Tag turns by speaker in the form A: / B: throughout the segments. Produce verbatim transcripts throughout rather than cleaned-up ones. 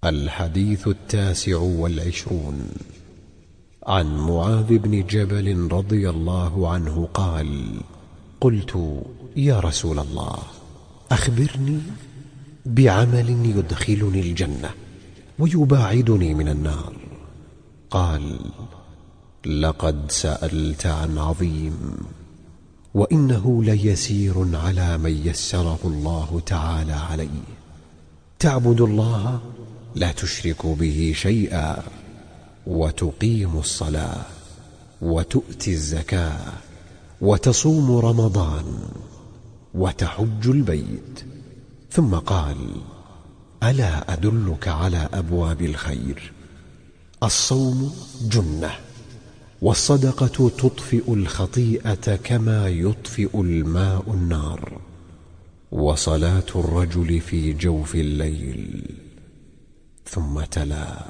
A: الحديث التاسع والعشرون. عن معاذ بن جبل رضي الله عنه قال: قلت: يا رسول الله، أخبرني بعمل يدخلني الجنة ويباعدني من النار. قال: لقد سألت عن عظيم، وإنه ليسير على من يسره الله تعالى عليه. تعبد الله لا تشرك به شيئا، وتقيم الصلاة، وتؤتي الزكاة، وتصوم رمضان، وتحج البيت. ثم قال: ألا أدلك على أبواب الخير؟ الصوم جنة، والصدقة تطفئ الخطيئة كما يطفئ الماء النار، وصلاة الرجل في جوف الليل. ثم تلا: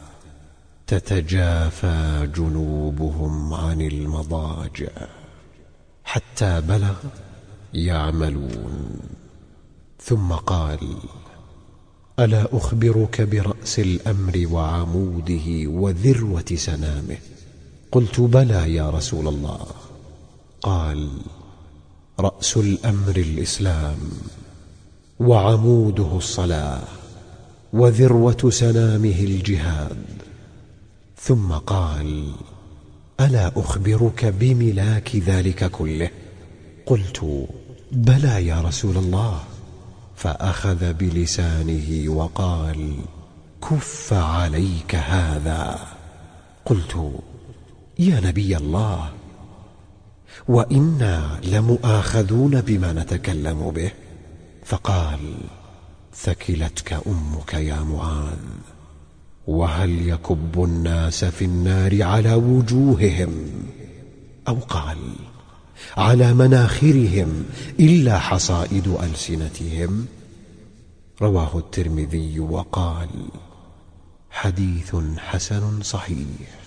A: تتجافى جنوبهم عن المضاجع، حتى بلغ يعملون. ثم قال: ألا أخبرك برأس الأمر وعموده وذروة سنامه؟ قلت: بلى يا رسول الله. قال: رأس الأمر الإسلام، وعموده الصلاة، وذروة سنامه الجهاد. ثم قال: ألا أخبرك بملاك ذلك كله؟ قلت: بلى يا رسول الله. فأخذ بلسانه وقال: كف عليك هذا. قلت: يا نبي الله، وإنا لمؤاخذون بما نتكلم به. فقال: ثكلتك أمك يا معاذ، وهل يكب الناس في النار على وجوههم، أو قال على مناخرهم، إلا حصائد ألسنتهم؟ رواه الترمذي وقال: حديث حسن صحيح.